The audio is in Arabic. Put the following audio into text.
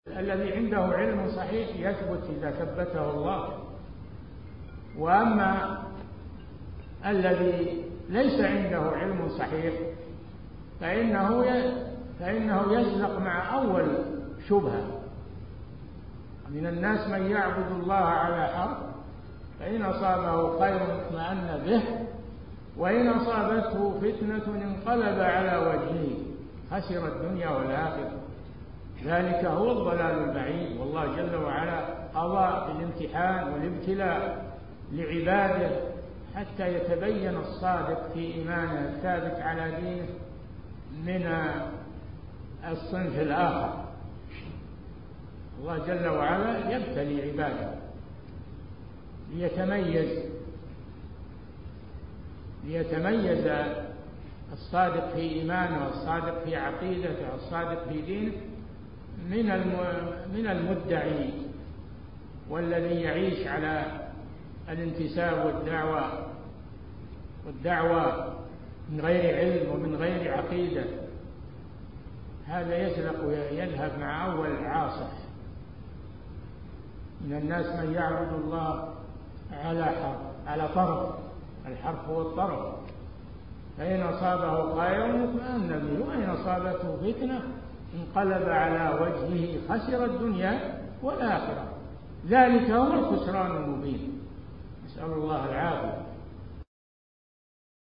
الذي عنده علم صحيح يثبت إذا ثبته الله، وأما الذي ليس عنده علم صحيح فإنه يزلق مع أول شبهة. من الناس من يعبد الله على حرف، فإن أصابه خير اطمأن به، وإن أصابته فتنة انقلب على وجهه خسر الدنيا والآخرة. ذلك هو الضلال البعيد. والله جل وعلا قضى بالامتحان والابتلاء لعباده حتى يتبين الصادق في إيمانه الثابت على دينه من الصنف الآخر. الله جل وعلا يبتلي عباده ليتميز الصادق في إيمانه والصادق في عقيدته والصادق في دينه من المدعي والذي يعيش على الانتساب والدعوة من غير علم ومن غير عقيدة. هذا يزلق ويذهب مع أول عاصف. من الناس من يعبد الله على طرف، الحرف هو الطرف، فإن أصابه خير اطمأن به، وإن أصابته فتنة انقلب على وجهه خسر الدنيا والآخرة. ذلك هو الخسران المبين. نسأل الله العافية.